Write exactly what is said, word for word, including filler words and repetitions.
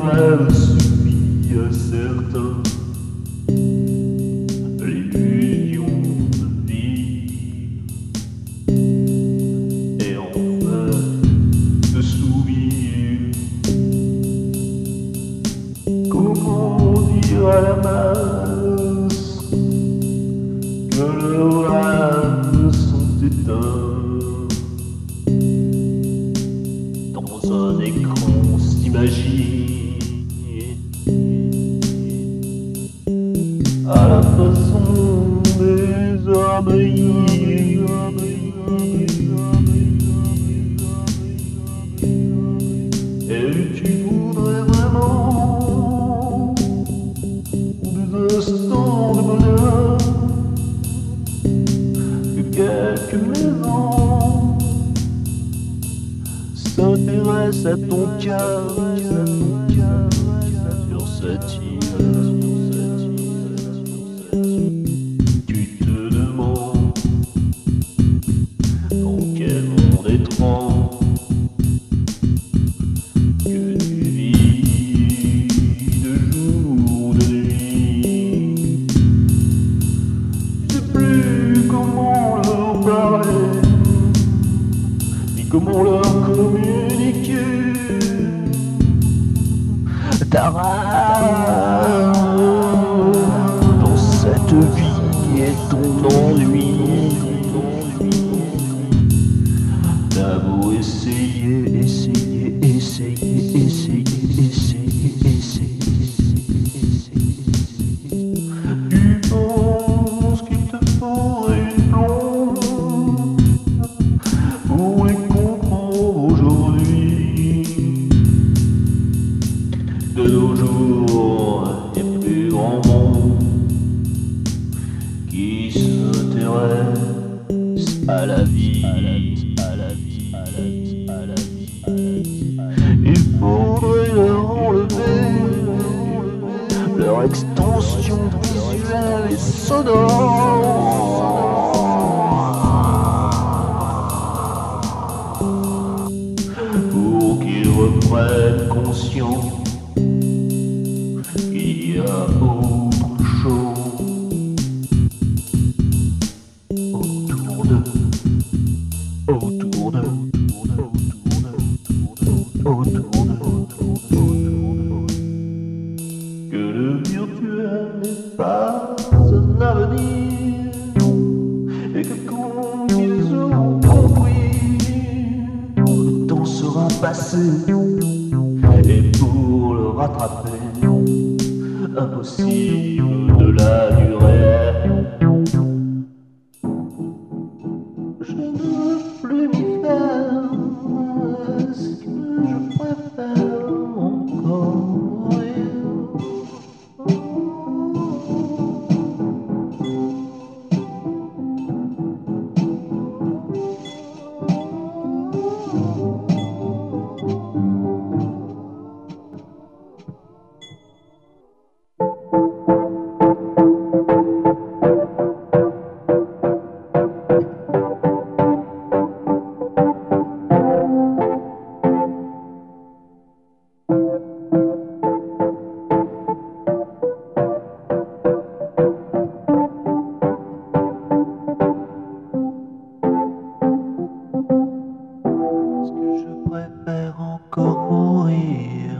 aura suffi à certains l'illusion de vivre et enfin de sourire. Comment dire à la masse que leurs âmes sont éteintes dans un écran s'imagine à la façon des abeilles. Et tu voudrais vraiment des instants de bonheur, que quelques maisons s'intéressent à ton cœur sur cette île. Tu te demandes dans quel monde étrange que tu vis de jour ou de nuit. Je sais plus comment leur parler, ni comment leur communiquer ta rage dans cette vie et ton ennui. T'as beau essayer, essayer, essayer, essayer, essayer, essayer, tu penses qu'il te faudrait une plombe pour les comprendre aujourd'hui. De nos jours, il n'y a plus grand monde qui s'intéresse à la vie, à la vie, à la vie, à la vie, à la vie, à la vie. Il faudrait leur enlever leur extension visuelle et sonore pour qu'ils reprennent conscience qu'il y a autre chose autour d'eux, autour d'eux, autour d'eux, autour d'eux, que le virtuel n'est pas un avenir et que quand ils auront compris, le temps sera passé et pour le rattraper, impossible de la durée. Je ne veux plus m'y faire. Est-ce que je préfère encore mourir? Est-ce que je préfère encore mourir?